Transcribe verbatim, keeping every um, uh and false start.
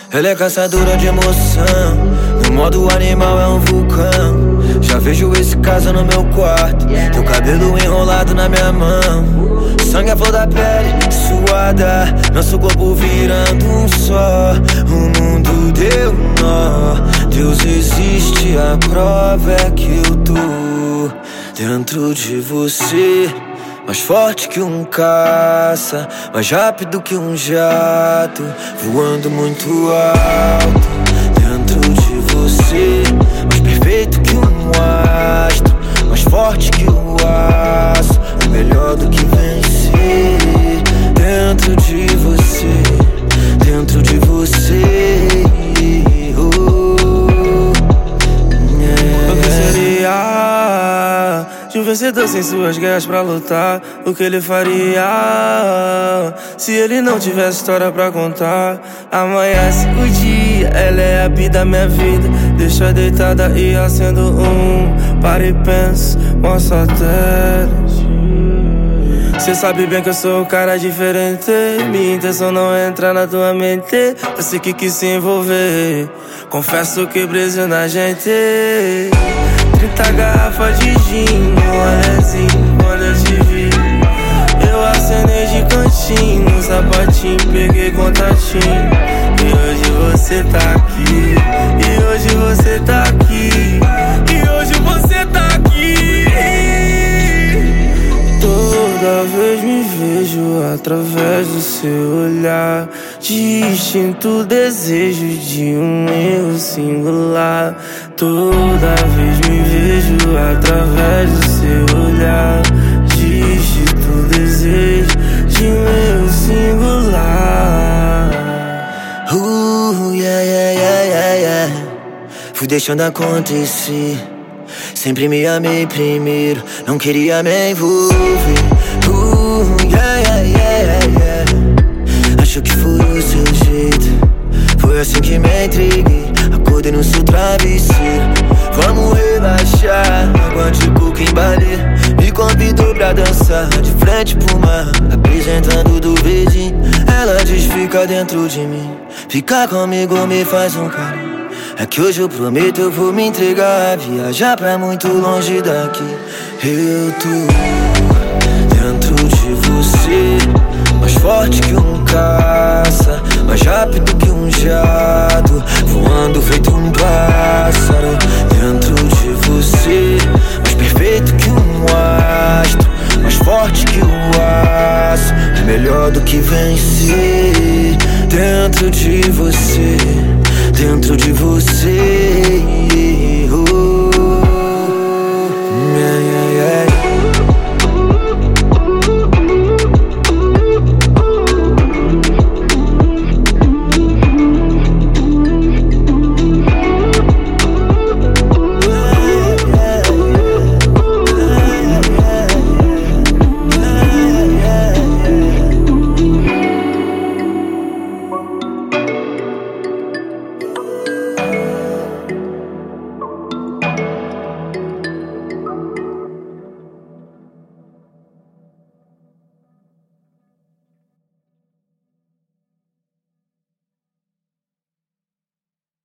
Ela é caçadora de emoção, no modo animal é um vulcão. Já vejo esse caso no meu quarto, teu cabelo enrolado na minha mão. Sangue à flor da pele, suada, nosso corpo virando um só. O mundo deu nó, Deus existe, a prova é que eu tô dentro de você. Mais forte que um caça, mais rápido que um jato, voando muito alto dentro de você. Mais perfeito que um astro, mais forte que o aço, é melhor do que vencer. Dentro de você, dentro de você. Oh, yeah. O que seria de um vencedor sem suas guerras pra lutar? O que ele faria se ele não tivesse história pra contar? Amanhece o dia, ela é a vida da minha vida. Deixa deitada e acendo um. Para e penso, mostra a tela. Cê sabe bem que eu sou um cara diferente. Minha intenção não é entrar na tua mente. Você que quis se envolver, confesso que brilho na gente. Trinta garrafas de gin, um rolezinho quando eu te vi. Eu acenei de cantinho, um sapatinho, peguei contatinho. E hoje você tá aqui, e hoje você tá aqui, e hoje você tá aqui. Toda vez me vejo através do seu olhar, distinto desejo de um erro singular. Toda vez me vejo através do seu olhar, distinto desejo de um erro singular. Uh, yeah, yeah, yeah, yeah, yeah. Fui deixando acontecer, sempre me amei primeiro, não queria me envolver. Uh, yeah, yeah, yeah, yeah. Acho que foi o seu jeito, foi assim que me entreguei. Acordei no seu travesseiro, vamos relaxar. Água de coco em balé, me convidou pra dançar de frente pro mar, apresentando do verdinho. Ela diz fica dentro de mim, ficar comigo me faz um carinho. É que hoje eu prometo eu vou me entregar, viajar pra muito longe daqui. Eu tô dentro de você, mais forte que um caça, mais rápido que um jato, voando feito um pássaro. Dentro de você,